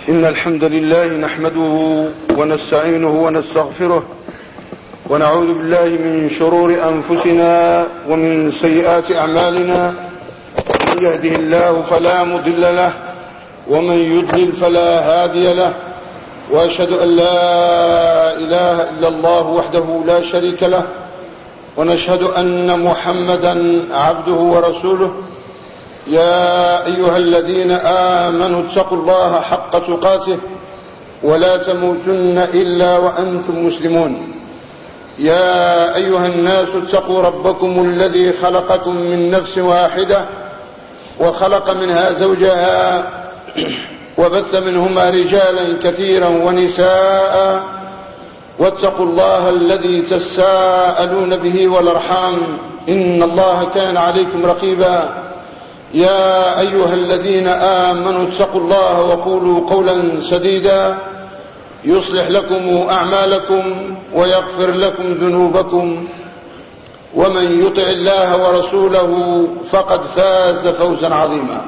إن الحمد لله نحمده ونستعينه ونستغفره ونعوذ بالله من شرور أنفسنا ومن سيئات أعمالنا. من يهده الله فلا مضل له ومن يضلل فلا هادي له، وأشهد أن لا إله إلا الله وحده لا شريك له، ونشهد أن محمدا عبده ورسوله. يا أيها الذين آمنوا اتقوا الله حق تقاته ولا تموتن إلا وأنتم مسلمون. يا أيها الناس اتقوا ربكم الذي خلقكم من نفس واحدة وخلق منها زوجها وبث منهما رجالا كثيرا ونساء، واتقوا الله الذي تساءلون به والأرحام إن الله كان عليكم رقيبا. يا أيها الذين آمنوا اتقوا الله وقولوا قولا سديدا يصلح لكم أعمالكم ويغفر لكم ذنوبكم، ومن يطع الله ورسوله فقد فاز فوزا عظيما.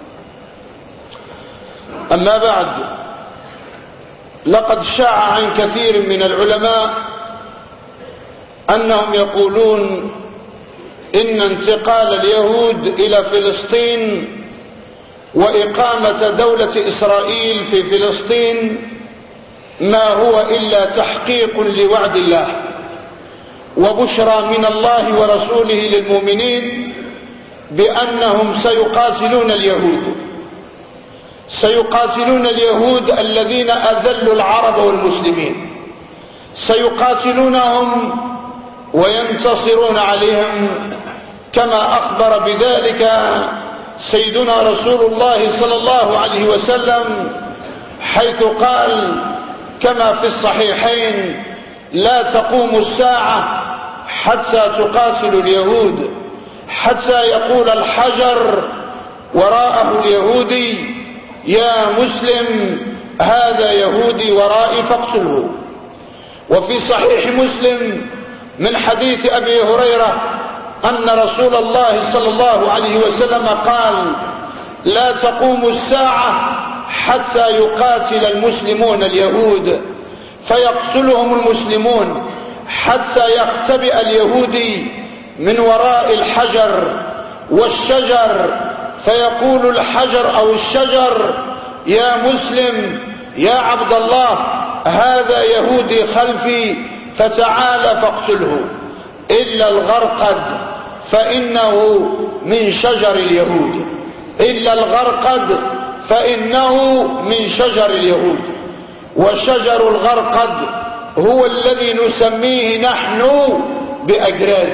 أما بعد، لقد شاع عن كثير من العلماء أنهم يقولون إن انتقال اليهود إلى فلسطين وإقامة دولة إسرائيل في فلسطين ما هو إلا تحقيق لوعد الله وبشرى من الله ورسوله للمؤمنين بأنهم سيقاتلون اليهود الذين أذلوا العرب والمسلمين، سيقاتلونهم وينتصرون عليهم، كما أخبر بذلك سيدنا رسول الله صلى الله عليه وسلم، حيث قال كما في الصحيحين: لا تقوم الساعة حتى تقاتل اليهود، حتى يقول الحجر وراءه اليهودي: يا مسلم هذا يهودي ورائي فاقتله. وفي صحيح مسلم من حديث أبي هريرة أن رسول الله صلى الله عليه وسلم قال: لا تقوم الساعة حتى يقاتل المسلمون اليهود فيقتلهم المسلمون، حتى يختبئ اليهودي من وراء الحجر والشجر، فيقول الحجر أو الشجر: يا مسلم يا عبد الله هذا يهودي خلفي فتعال فاقتله، إلا الغرقد فإنه من شجر اليهود، إلا الغرقد فإنه من شجر اليهود. وشجر الغرقد هو الذي نسميه نحن بأجراز.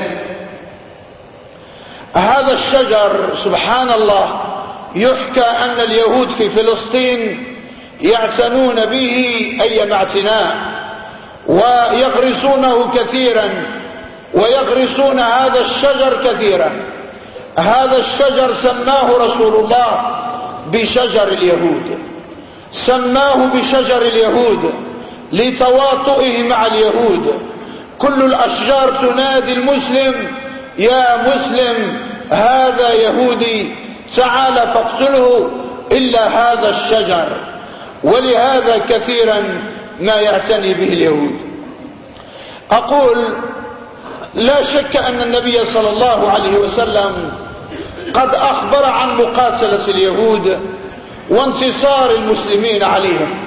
هذا الشجر سبحان الله يحكى أن اليهود في فلسطين يعتنون به أيما اعتناء، ويغرسونه كثيرا، ويغرسون هذا الشجر كثيرا. هذا الشجر سماه رسول الله بشجر اليهود، سماه بشجر اليهود لتواطئه مع اليهود. كل الأشجار تنادي المسلم: يا مسلم هذا يهودي تعال فاقتله، إلا هذا الشجر. ولهذا كثيرا ما يعتني به اليهود. أقول: لا شك أن النبي صلى الله عليه وسلم قد أخبر عن مقاتلة اليهود وانتصار المسلمين عليهم.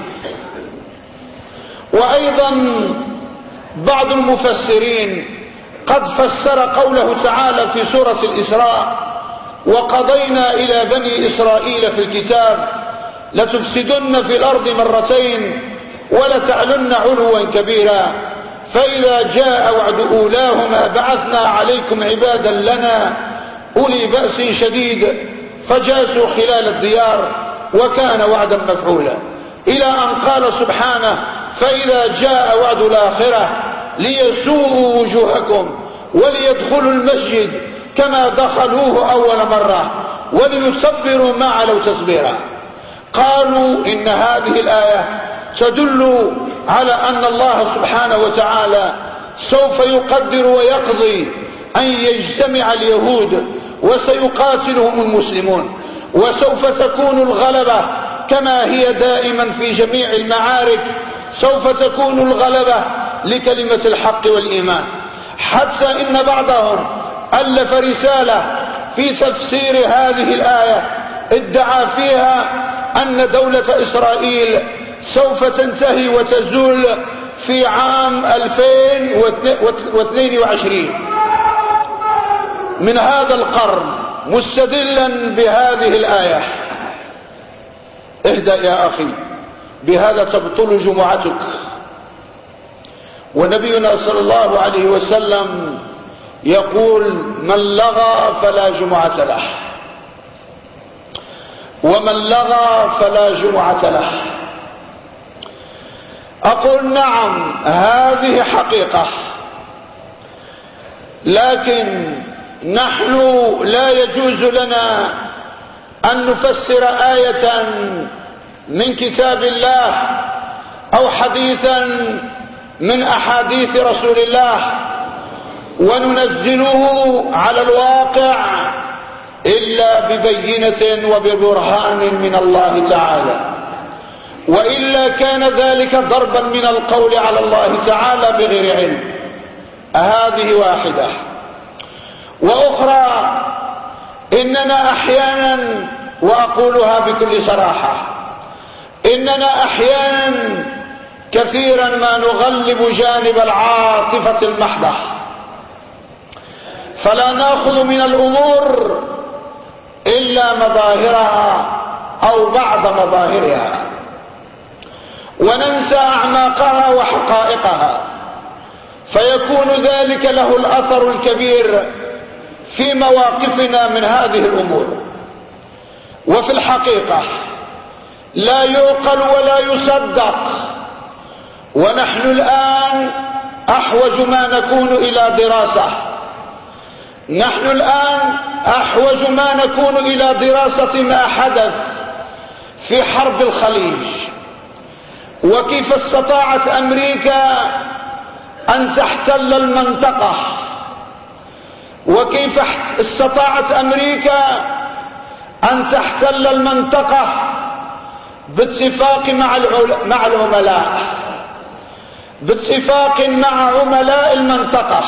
وأيضا بعض المفسرين قد فسر قوله تعالى في سورة الإسراء: وقضينا إلى بني إسرائيل في الكتاب لتفسدن في الأرض مرتين ولتعلن علوا كبيرا، فإذا جاء وعد أولاهما بعثنا عليكم عبادا لنا أولي بأس شديد فجاسوا خلال الديار وكان وعدا مفعولا، إلى أن قال سبحانه: فإذا جاء وعد الآخرة ليسوءوا وجوهكم وليدخلوا المسجد كما دخلوه أول مرة وليتبروا ما علوا تتبيرا. قالوا إن هذه الآية تدل على أن الله سبحانه وتعالى سوف يقدر ويقضي أن يجتمع اليهود وسيقاتلهم المسلمون، وسوف تكون الغلبة كما هي دائما في جميع المعارك سوف تكون الغلبة لكلمة الحق والإيمان. حتى إن بعضهم ألف رسالة في تفسير هذه الآية ادعى فيها أن دولة إسرائيل سوف تنتهي وتزول في عام 2022 من هذا القرن، مستدلا بهذه الآية. اهدأ يا أخي، بهذا تبطل جمعتك. ونبينا صلى الله عليه وسلم يقول: من لغى فلا جمعة له، ومن لغى فلا جمعة له. أقول نعم، هذه حقيقة، لكن نحن لا يجوز لنا أن نفسر آية من كتاب الله أو حديثا من أحاديث رسول الله وننزله على الواقع إلا ببينة وببرهان من الله تعالى، وإلا كان ذلك ضربا من القول على الله تعالى بغير علم. هذه واحدة. وأخرى، إننا أحيانا، وأقولها بكل صراحة، إننا أحيانا كثيرا ما نغلب جانب العاطفة المحضة، فلا نأخذ من الأمور إلا مظاهرها أو بعض مظاهرها، وننسى أعماقها وحقائقها، فيكون ذلك له الأثر الكبير في مواقفنا من هذه الأمور. وفي الحقيقة لا يعقل ولا يصدق، ونحن الآن أحوج ما نكون إلى دراسة. نحن الآن أحوج ما نكون إلى دراسة ما حدث في حرب الخليج، وكيف استطاعت أمريكا أن تحتل المنطقة، وكيف استطاعت أمريكا أن تحتل المنطقة باتفاق مع العملاء، باتفاق مع عملاء المنطقة.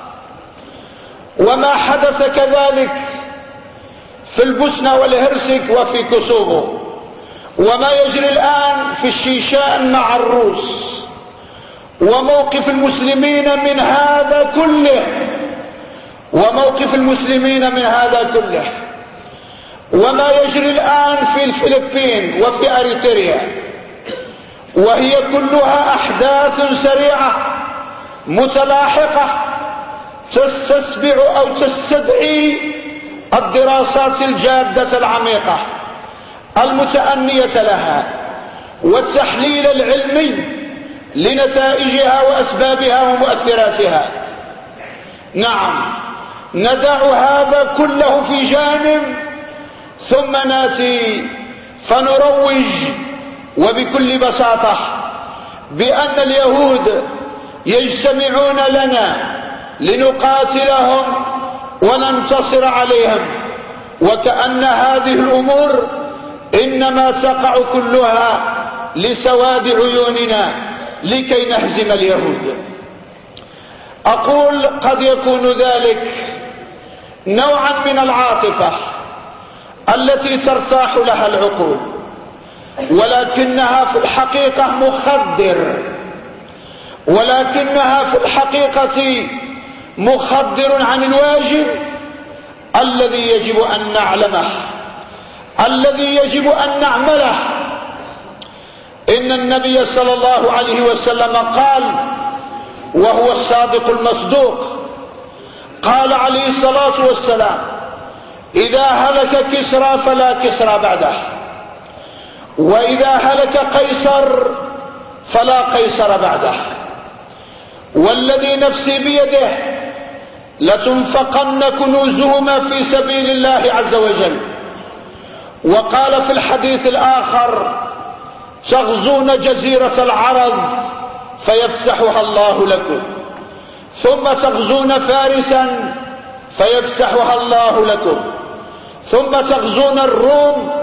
وما حدث كذلك في البوسنة والهرسك وفي كوسوفو، وما يجري الآن في الشيشان مع الروس، وموقف المسلمين من هذا كله، وموقف المسلمين من هذا كله، وما يجري الآن في الفلبين وفي أريتريا، وهي كلها أحداث سريعة متلاحقة تستتبع أو تستدعي الدراسات الجادة العميقة المتأنية لها، والتحليل العلمي لنتائجها وأسبابها ومؤثراتها. نعم، ندع هذا كله في جانب، ثم ناتي فنروج وبكل بساطة بأن اليهود يجتمعون لنا لنقاتلهم وننتصر عليهم، وكأن هذه الأمور إنما تقع كلها لسواد عيوننا لكي نهزم اليهود. أقول قد يكون ذلك نوعا من العاطفة التي ترتاح لها العقول، ولكنها في الحقيقة مخدر، ولكنها في الحقيقة مخدر عن الواجب الذي يجب أن نعلمه، الذي يجب أن نعمله. إن النبي صلى الله عليه وسلم قال، وهو الصادق المصدوق، قال عليه الصلاة والسلام: إذا هلك كسرى فلا كسرى بعده، وإذا هلك قيصر فلا قيصر بعده، والذي نفسي بيده لتنفقن كنوزهما في سبيل الله عز وجل. وقال في الحديث الآخر: تغزون جزيرة العرب فيفسحها الله لكم، ثم تغزون فارسا فيفسحها الله لكم، ثم تغزون الروم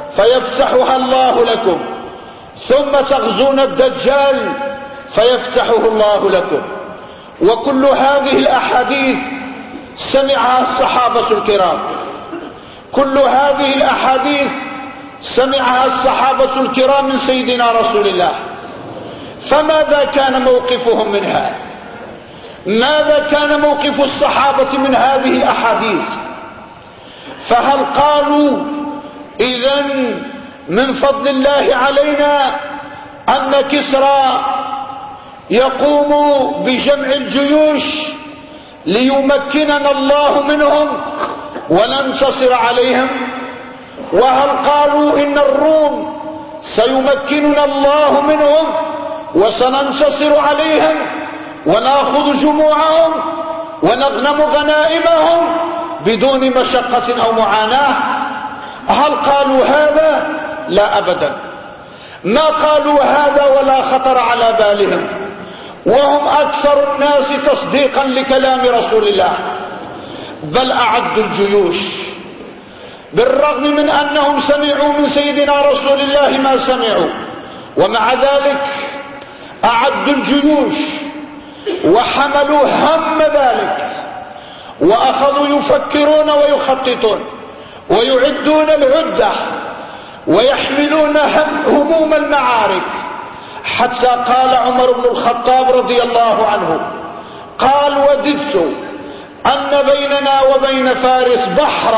فيفسحها الله لكم، ثم تغزون الدجال فيفتحه الله لكم. وكل هذه الأحاديث سمعها الصحابة الكرام، كل هذه الأحاديث سمعها الصحابة الكرام من سيدنا رسول الله. فماذا كان موقفهم منها؟ ماذا كان موقف الصحابة من هذه الأحاديث؟ فهل قالوا إذن من فضل الله علينا أن كسرى يقوم بجمع الجيوش ليمكننا الله منهم وننتصر عليهم؟ وهل قالوا إن الروم سيمكننا الله منهم وسننتصر عليهم ونأخذ جموعهم ونغنم غنائمهم بدون مشقة أو معاناة؟ هل قالوا هذا؟ لا أبدا، ما قالوا هذا ولا خطر على بالهم، وهم أكثر الناس تصديقا لكلام رسول الله، بل أعدوا الجيوش بالرغم من أنهم سمعوا من سيدنا رسول الله ما سمعوا، ومع ذلك أعدوا الجيوش وحملوا هم ذلك، وأخذوا يفكرون ويخططون ويعدون العدة ويحملون هموم المعارك، حتى قال عمر بن الخطاب رضي الله عنه قال: وددت أن بيننا وبين فارس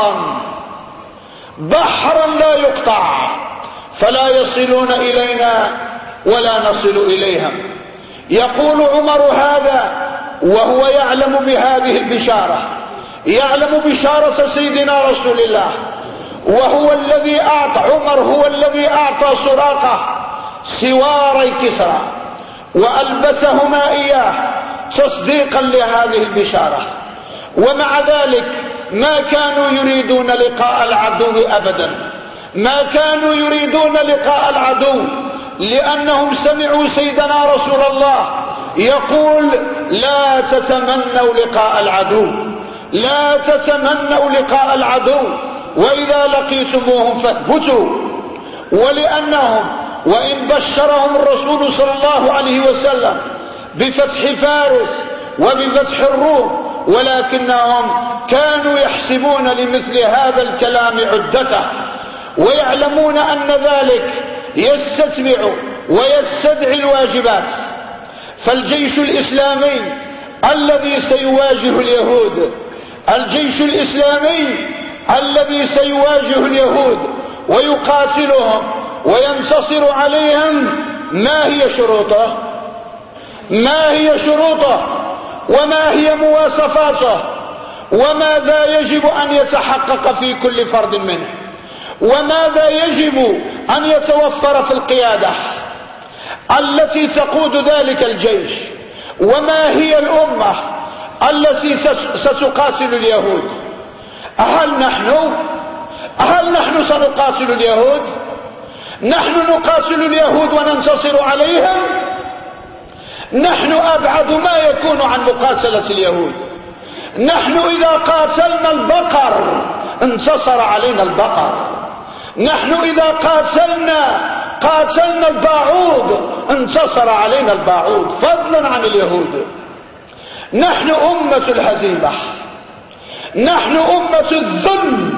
بحرا لا يقطع، فلا يصلون إلينا ولا نصل إليهم. يقول عمر هذا وهو يعلم بهذه البشارة، يعلم بشارة سيدنا رسول الله، وهو الذي أعطى عمر، هو الذي أعطى سراقة سواري كسرى وألبسهما إياه تصديقا لهذه البشارة. ومع ذلك ما كانوا يريدون لقاء العدو أبدا، ما كانوا يريدون لقاء العدو، لأنهم سمعوا سيدنا رسول الله يقول: لا تتمنوا لقاء العدو، لا تتمنوا لقاء العدو، وإذا لقيتموهم فاثبتوا. ولأنهم وإن بشرهم الرسول صلى الله عليه وسلم بفتح فارس وبفتح الروم، ولكنهم كانوا يحسبون لمثل هذا الكلام عدته، ويعلمون أن ذلك يستتبع ويستدعي الواجبات. فالجيش الإسلامي الذي سيواجه اليهود، الجيش الإسلامي الذي سيواجه اليهود ويقاتلهم وينتصر عليهم، ما هي شروطه؟ ما هي شروطه؟ وما هي مواصفاته؟ وماذا يجب أن يتحقق في كل فرد منه؟ وماذا يجب أن يتوفر في القيادة التي تقود ذلك الجيش؟ وما هي الأمة التي ستقاتل اليهود؟ هل نحن سنقاتل اليهود؟ نحن نقاتل اليهود وننتصر عليهم؟ نحن أبعد ما يكون عن مقاتلة اليهود. نحن إذا قاتلنا البقر انتصر علينا البقر، نحن إذا قاتلنا الباعوض انتصر علينا الباعوض، فضلا عن اليهود. نحن أمة الهزيمة، نحن أمة الذل،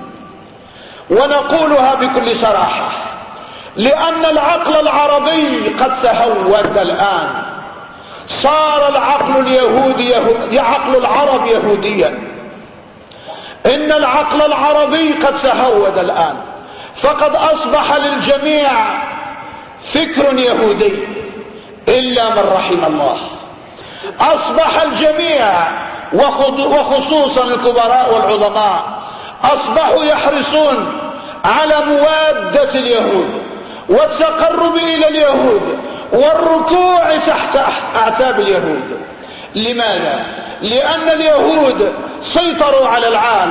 ونقولها بكل صراحة، لأن العقل العربي قد تهود الآن، صار العقل اليهودي عقل العرب يهوديا. إن العقل العربي قد تهود الآن، فقد أصبح للجميع فكر يهودي إلا من رحم الله. أصبح الجميع وخصوصا الكبراء والعظماء أصبحوا يحرصون على موادة اليهود والتقرب إلى اليهود والركوع تحت أعتاب اليهود. لماذا؟ لأن اليهود سيطروا على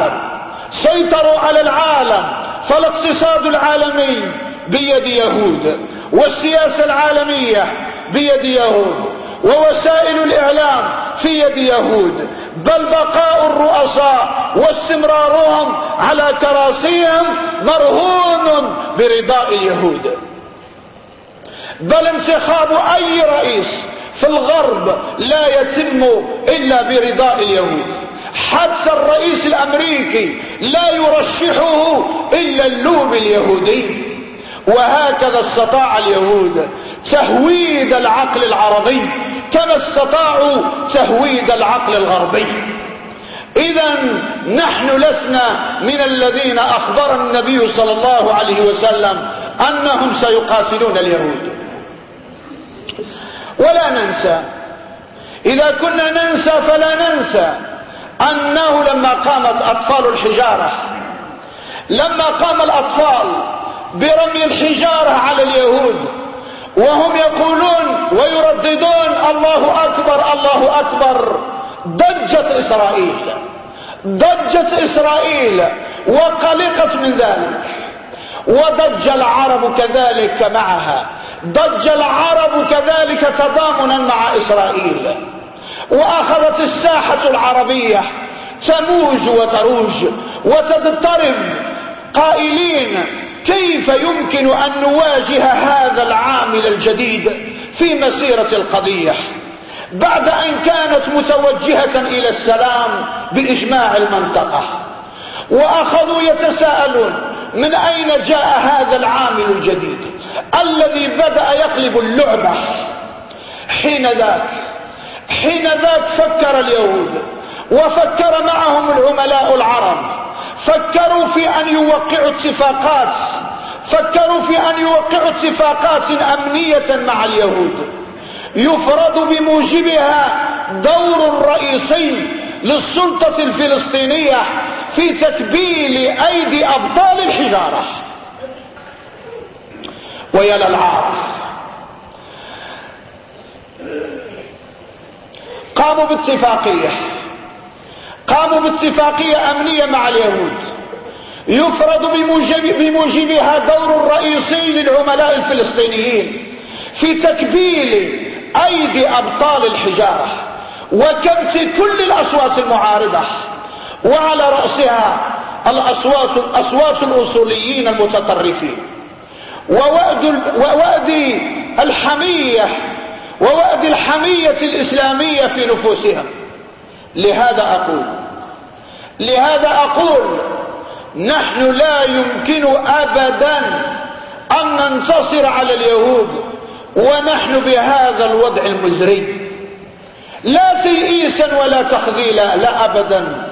العالم، فالاقتصاد العالمي بيد يهود، والسياسة العالمية بيد يهود، ووسائل الإعلام في يد يهود، بل بقاء الرؤساء واستمرارهم على كراسيهم مرهون برضاء اليهود، بل انتخاب أي رئيس في الغرب لا يتم إلا برضاء اليهود، حتى الرئيس الأمريكي لا يرشحه إلا اللوبي اليهودي. وهكذا استطاع اليهود تهويد العقل العربي كما استطاعوا تهويد العقل الغربي. إذا نحن لسنا من الذين أخبر النبي صلى الله عليه وسلم أنهم سيقاتلون اليهود. ولا ننسى، إذا كنا ننسى فلا ننسى أنه لما قامت أطفال الحجارة، لما قام الأطفال برمي الحجارة على اليهود وهم يقولون ويرددون الله أكبر الله أكبر، ضجت إسرائيل وقلقت من ذلك، وضج العرب كذلك معها، ضج العرب كذلك تضامنا مع إسرائيل، وأخذت الساحة العربية تموج وتروج وتضطرب قائلين كيف يمكن أن نواجه هذا العامل الجديد في مسيرة القضية بعد أن كانت متوجهة إلى السلام بإجماع المنطقة. وأخذوا يتساءلون من أين جاء هذا العامل الجديد الذي بدأ يقلب اللعبة. حين ذاك فكر اليهود وفكر معهم العملاء العرب، فكروا في أن يوقعوا اتفاقات أمنية مع اليهود يفرض بموجبها دور رئيسي للسلطة الفلسطينية في تكبيل أيدي أبطال الحجارة. ويا للعار، قاموا باتفاقية أمنية مع اليهود يفرض بموجبها دور رئيسي للعملاء الفلسطينيين في تكبيل أيدي أبطال الحجارة وكبت كل الأصوات المعارضة، وعلى رأسها الأصوات الأصوليين المتطرفين ووأد الحمية الإسلامية في نفوسهم. لهذا أقول نحن لا يمكن أبدا أن ننتصر على اليهود ونحن بهذا الوضع المزري، لا تيئيسا ولا تخذيلا، لا أبدا،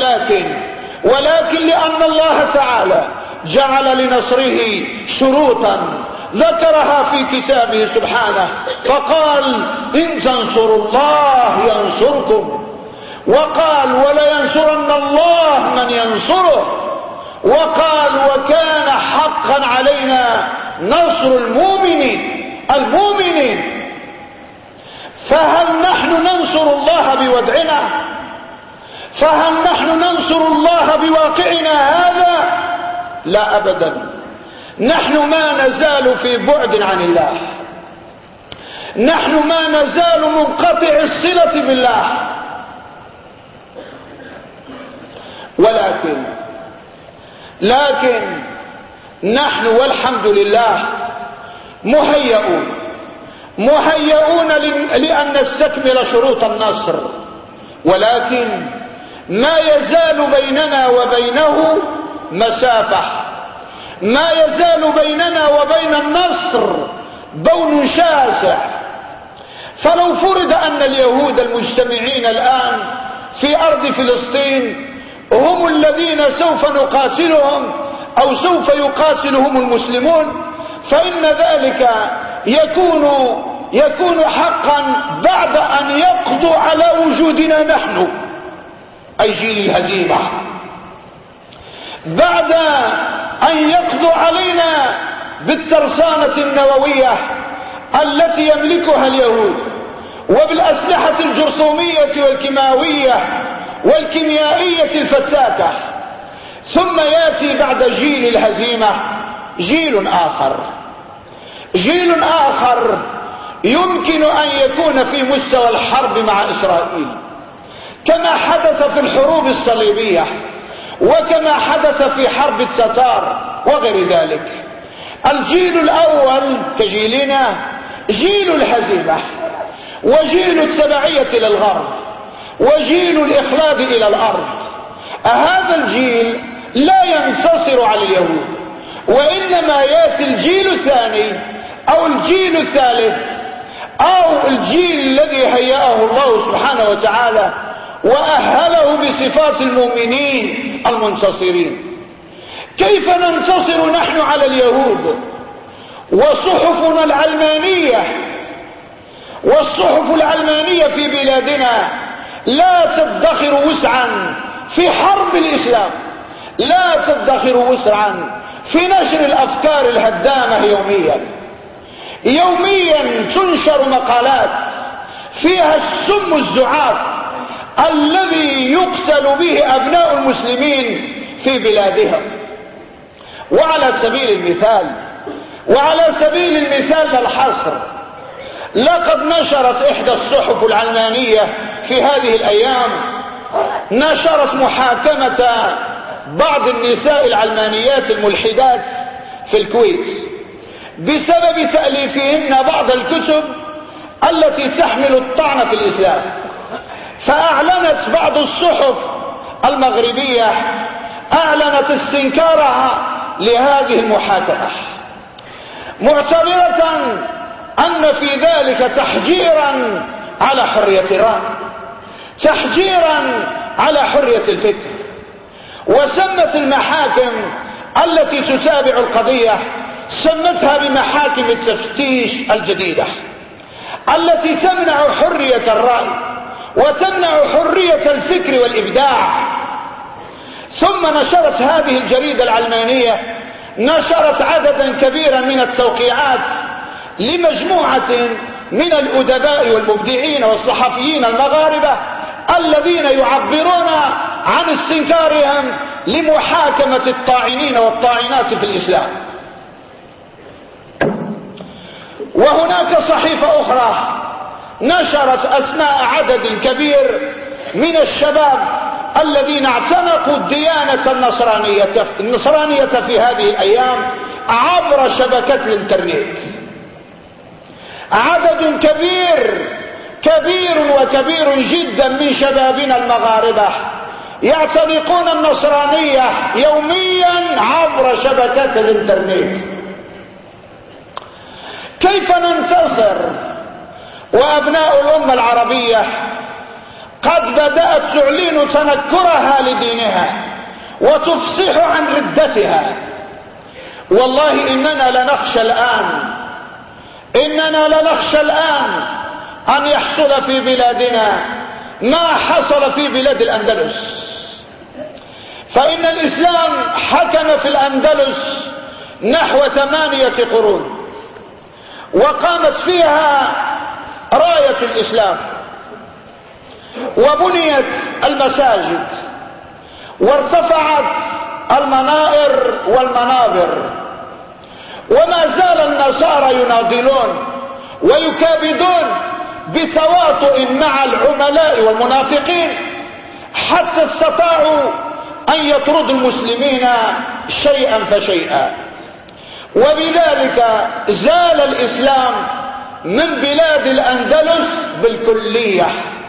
ولكن لأن الله تعالى جعل لنصره شروطا ذكرها في كتابه سبحانه، فقال إن تنصروا الله ينصركم، وقال ولينصرن الله من ينصره، وقال وكان حقا علينا نصر المؤمنين. فهل نحن ننصر الله بوضعنا؟ فهل نحن ننصر الله بواقعنا هذا؟ لا أبدا. نحن ما نزال في بعد عن الله، نحن ما نزال منقطع الصلة بالله، لكن نحن والحمد لله مهيئون لأن نستكمل شروط النصر، ولكن ما يزال بيننا وبينه مسافة، ما يزال بيننا وبين النصر بون شاسع. فلو فرض أن اليهود المجتمعين الآن في أرض فلسطين هم الذين سوف نقاتلهم أو سوف يقاتلهم المسلمون، فإن ذلك يكون حقا بعد أن يقضوا على وجودنا نحن أي جيل الهزيمة، بعد أن يقضوا علينا بالترسانة النووية التي يملكها اليهود وبالأسلحة الجرثومية والكيماوية والكيميائية الفتاكة. ثم يأتي بعد جيل الهزيمة جيل آخر يمكن أن يكون في مستوى الحرب مع إسرائيل، كما حدث في الحروب الصليبية وكما حدث في حرب التتار وغير ذلك. الجيل الأول كجيلنا جيل الهزيمة وجيل التبعية للغرب وجيل الإخلاد إلى الأرض. هذا الجيل لا ينتصر على اليهود، وإنما يأتي الجيل الثاني أو الجيل الثالث أو الجيل الذي هيأه الله سبحانه وتعالى وأهله بصفات المؤمنين المنتصرين. كيف ننتصر نحن على اليهود وصحفنا العلمانية والصحف العلمانية في بلادنا لا تدخر وسعا في حرب الإسلام، لا تدخر وسعا في نشر الأفكار الهدامة يوميا تنشر مقالات فيها السم الزعاف الذي يقتل به أبناء المسلمين في بلادهم. وعلى سبيل المثال الحصر، لقد نشرت إحدى الصحف العلمانية في هذه الأيام نشرت محاكمة بعض النساء العلمانيات الملحدات في الكويت بسبب تأليفهن بعض الكتب التي تحمل الطعن في الإسلام. فأعلنت بعض الصحف المغربية أعلنت استنكارها لهذه المحاكمة، معتبرة أن في ذلك تحجيرا على حرية الرأي، تحجيرا على حرية الفكر. وسمت المحاكم التي تتابع القضية سمتها بمحاكم التفتيش الجديدة التي تمنع حرية الرأي وتمنع حرية الفكر والإبداع. ثم نشرت هذه الجريدة العلمانية نشرت عددا كبيرا من التوقيعات لمجموعة من الأدباء والمبدعين والصحفيين المغاربة الذين يعبرون عن استنكارهم لمحاكمة الطاعنين والطاعنات في الإسلام. وهناك صحيفة أخرى نشرت أسماء عدد كبير من الشباب الذين اعتنقوا الديانة النصرانية في هذه الأيام عبر شبكة الإنترنت. عدد كبير جدا من شبابنا المغاربة يعتنقون النصرانية يوميا عبر شبكة الإنترنت. كيف ننتصر وأبناء الأمة العربية قد بدأت تعلن تنكرها لدينها وتفصح عن ردتها؟ والله إننا لنخشى الآن أن يحصل في بلادنا ما حصل في بلاد الأندلس. فإن الإسلام حكم في الأندلس نحو 8 قرون وقامت فيها راية الإسلام وبنيت المساجد وارتفعت المنائر والمنابر، وما زال النصارى يناضلون ويكابدون بتواطؤ مع العملاء والمنافقين حتى استطاعوا أن يطردوا المسلمين شيئا فشيئا. وبذلك زال الإسلام من بلاد الأندلس بالكلية،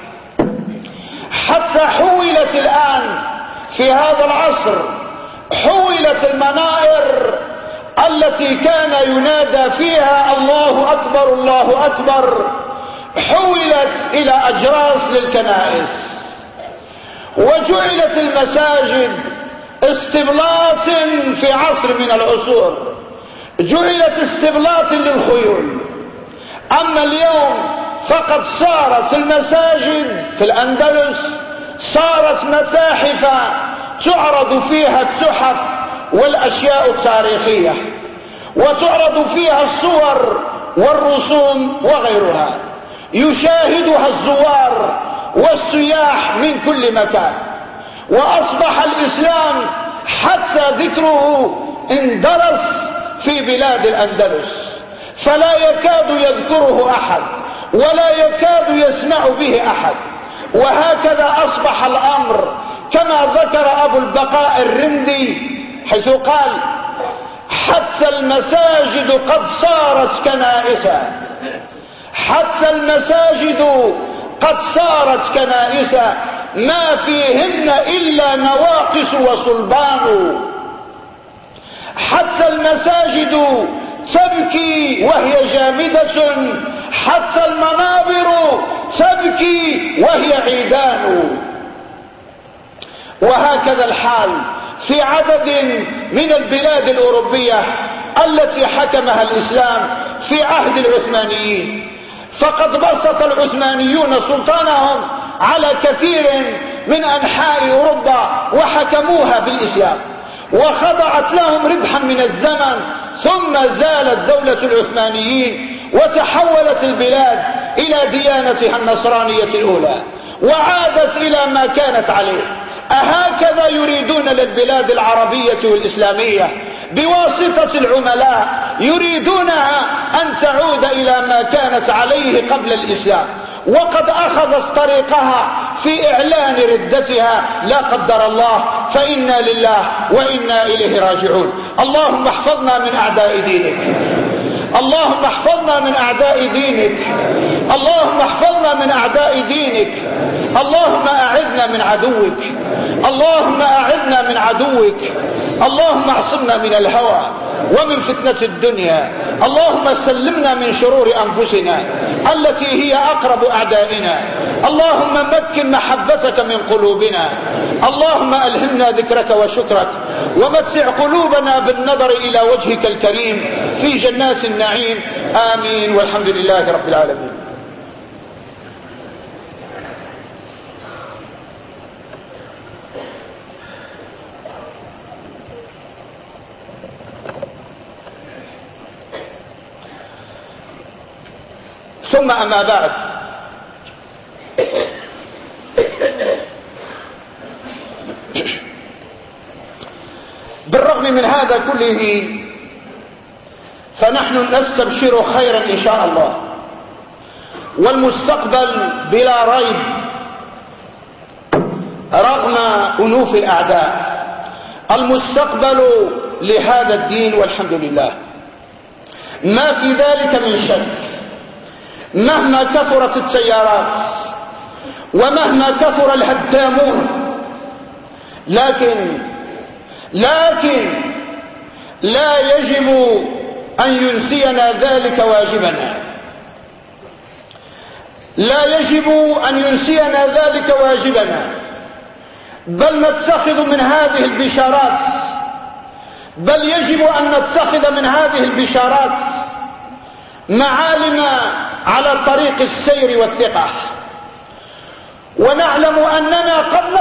حتى حولت الآن في هذا العصر حولت المنائر التي كان ينادى فيها الله أكبر الله أكبر حولت إلى أجراس للكنائس، وجعلت المساجد استبلاط في عصر من العصور، جعلت استبلاط للخيول. أما اليوم فقد صارت المساجد في الأندلس صارت متاحف تعرض فيها التحف والأشياء التاريخية وتعرض فيها الصور والرسوم وغيرها، يشاهدها الزوار والسياح من كل مكان. وأصبح الإسلام حتى ذكره اندرس في بلاد الأندلس، فلا يكاد يذكره أحد ولا يكاد يسمع به أحد. وهكذا أصبح الأمر كما ذكر أبو البقاء الرندي حيث قال: حتى المساجد قد صارت كنائسا، حتى المساجد قد صارت كنائسا ما فيهن إلا نواقص وصلبان. حتى المساجد تبكي وهي جامدة، حتى المنابر تبكي وهي عيدان. وهكذا الحال في عدد من البلاد الأوروبية التي حكمها الإسلام في عهد العثمانيين، فقد بسط العثمانيون سلطانهم على كثير من أنحاء أوروبا وحكموها بالإسلام، وخضعت لهم ربحا من الزمن، ثم زالت دولة العثمانيين وتحولت البلاد إلى ديانتها النصرانية الأولى وعادت إلى ما كانت عليه. أهكذا يريدون للبلاد العربية والإسلامية بواسطة العملاء، يريدونها أن تعود إلى ما كانت عليه قبل الإسلام، وقد أخذت طريقها في إعلان ردتها لا قدر الله، فإنا لله وإنا إليه راجعون. اللهم احفظنا من أعداء دينك، اللهم احفظنا من أعداء دينك، اللهم احفظنا من أعداء دينك، اللهم أعذنا من عدوك، اللهم أعذنا من عدوك، اللهم اعصمنا من الهوى ومن فتنة الدنيا، اللهم سلمنا من شرور أنفسنا التي هي أقرب أعدائنا، اللهم مكن محبتك من قلوبنا، اللهم ألهمنا ذكرك وشكرك، ومتع قلوبنا بالنظر إلى وجهك الكريم في جنات النعيم. آمين، والحمد لله رب العالمين. ثم أما بعد، بالرغم من هذا كله فنحن نستبشر خيرا إن شاء الله، والمستقبل بلا ريب رغم أنوف الأعداء المستقبل لهذا الدين والحمد لله، ما في ذلك من شك. مهما كثرت التيارات ومهما كثر الهدامون، لكن لا يجب أن ينسينا ذلك واجبنا، لا يجب أن ينسينا ذلك واجبنا، بل نتخذ من هذه البشارات، بل يجب أن نتخذ من هذه البشارات معالم على طريق السير والثقة. ونعلم أننا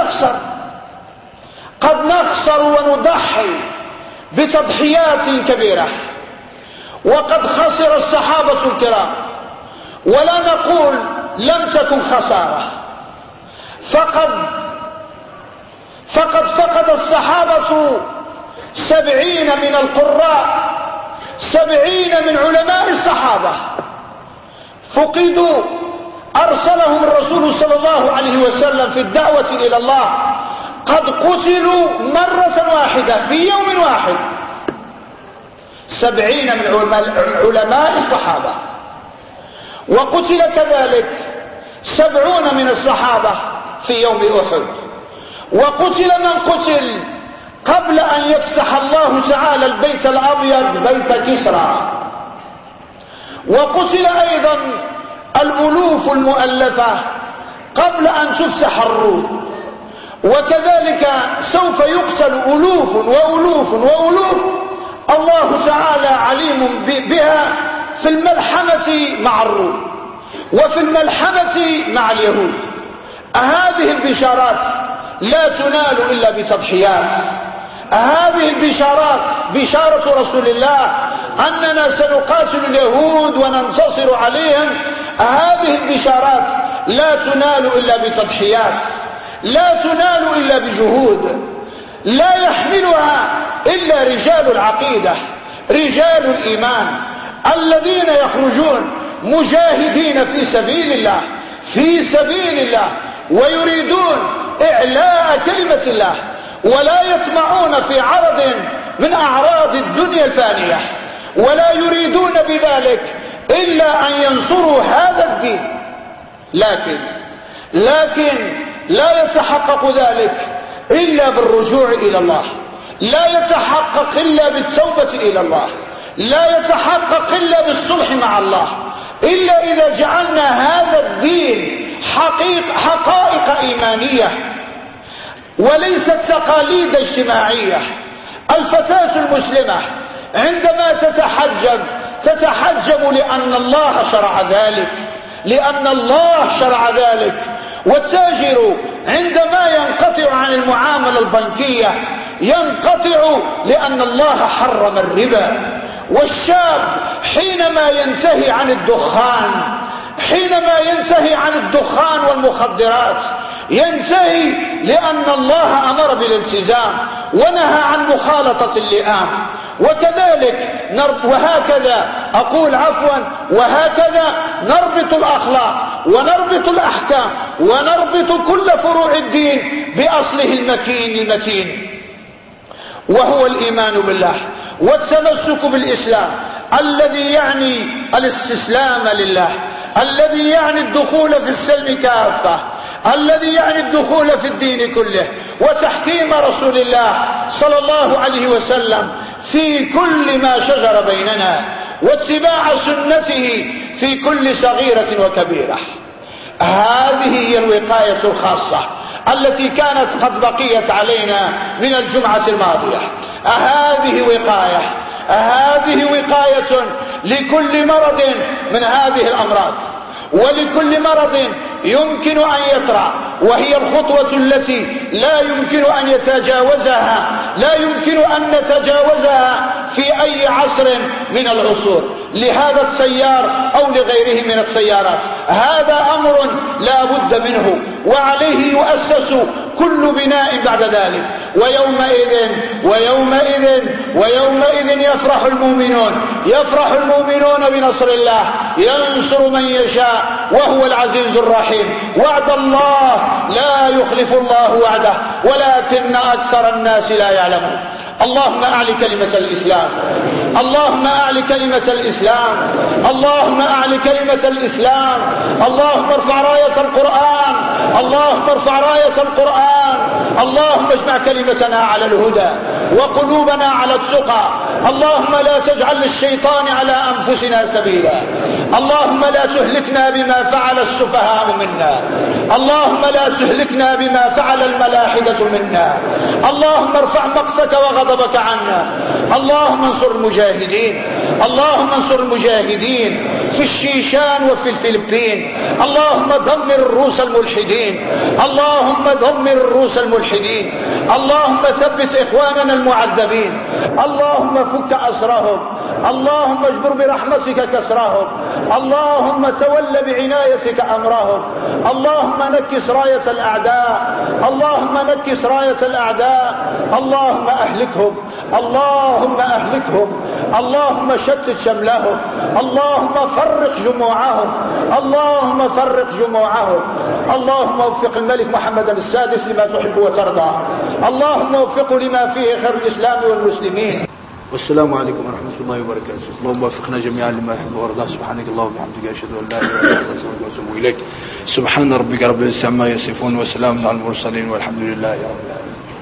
قد نخسر ونضحي بتضحيات كبيرة، وقد خسر الصحابة الكرام، ولا نقول لم تكن خسارة، فقد فقد الصحابة 70 من القراء، 70 من علماء الصحابة فقدوا، أرسلهم الرسول صلى الله عليه وسلم في الدعوة إلى الله، قد قتلوا مرة واحدة في يوم واحد، 70 من علماء الصحابة. وقتل كذلك 70 من الصحابة في يوم أحد. وقتل من قتل قبل أن يفسح الله تعالى البيت الأبيض بيت كسرى. وقتل أيضا الألوف المؤلفة قبل أن تفسح الروم. وكذلك سوف يقتل ألوف وألوف وألوف الله تعالى عليم بها في الملحمة مع الروم وفي الملحمة مع اليهود. هذه البشارات لا تنال إلا بتضحيات. هذه البشارات بشارة رسول الله أننا سنقاتل اليهود وننتصر عليهم. هذه البشارات لا تنال إلا بتضحيات، لا تنال إلا بجهود، لا يحملها إلا رجال العقيدة، رجال الإيمان الذين يخرجون مجاهدين في سبيل الله، في سبيل الله، ويريدون إعلاء كلمة الله، ولا يطمعون في عرض من أعراض الدنيا الفانية، ولا يريدون بذلك إلا أن ينصروا هذا الدين. لكن لا يتحقق ذلك إلا بالرجوع إلى الله، لا يتحقق إلا بالتوبة إلى الله، لا يتحقق إلا بالصلح مع الله، إلا إذا جعلنا هذا الدين حقائق إيمانية وليست تقاليد اجتماعية. الفتاة المسلمة عندما تتحجب لأن الله شرع ذلك، لأن الله شرع ذلك. والتاجر عندما ينقطع عن المعاملة البنكية ينقطع لأن الله حرم الربا. والشاب حينما ينتهي عن الدخان والمخدرات ينتهي لأن الله أمر بالالتزام ونهى عن مخالطة اللئام. وكذلك وهكذا نربط الأخلاق ونربط الأحكام ونربط كل فروع الدين بأصله المتين، وهو الإيمان بالله والتمسك بالإسلام الذي يعني الاستسلام لله، الذي يعني الدخول في السلم كافة، الذي يعني الدخول في الدين كله، وتحكيم رسول الله صلى الله عليه وسلم في كل ما شجر بيننا، واتباع سنته في كل صغيرة وكبيرة. هذه هي الوقاية الخاصة التي كانت قد بقيت علينا من الجمعة الماضية. هذه وقاية لكل مرض من هذه الأمراض، ولكل مرض يمكن أن يطرأ، وهي الخطوة التي لا يمكن أن نتجاوزها في أي عصر من العصور، لهذا السيار أو لغيره من السيارات. هذا أمر لا بد منه، وعليه يؤسس كل بناء بعد ذلك. ويومئذ يفرح المؤمنون بنصر الله، ينصر من يشاء وهو العزيز الرحيم. وعد الله لا يخلف الله وعده ولكن أكثر الناس لا يعلمون. اللهم أعل كلمة الإسلام، اللهم أعل كلمة الإسلام، اللهم أعل كلمة الإسلام، اللهم ارفع راية القرآن، اللهم ارفع راية القرآن، اللهم اجمع كلمتنا على الهدى وقلوبنا على التقى. اللهم لا تجعل للشيطان على أنفسنا سبيلا، اللهم لا تهلكنا بما فعل السفهاء منا، اللهم لا تهلكنا بما فعل الملاحدة منا، اللهم ارفع مقتك وغضبك عنا. اللهم انصر المجاهدين، اللهم انصر المجاهدين في الشيشان وفي الفلبين. اللهم دمر الروس الملحدين، اللهم دمر الروس الملحدين، اللهم ثبت إخواننا المعذبين، اللهم فك أسرهم، اللهم اجبر برحمتك كسرهم، اللهم تول بعنايتك أمرهم، اللهم نكس راية الأعداء، اللهم نكس راية الأعداء، اللهم أهلكهم، اللهم أهلكهم، اللهم شتت شملهم، اللهم فرق جموعهم، اللهم فرق جموعهم. اللهم وفق الملك محمد السادس لما تحب وترضى، اللهم وفقه لما فيه خير الإسلام والمسلمين. والسلام عليكم ورحمة الله وبركاته. اللهم وفقنا جميعا لما يحب ويرضى. سبحانك اللهم وبحمدك أشهد أن لا إله إلا أنت أستغفرك وأتوب إليك. سبحان ربك رب العزة عما يصفون وسلام على المرسلين والحمد لله رب العالمين.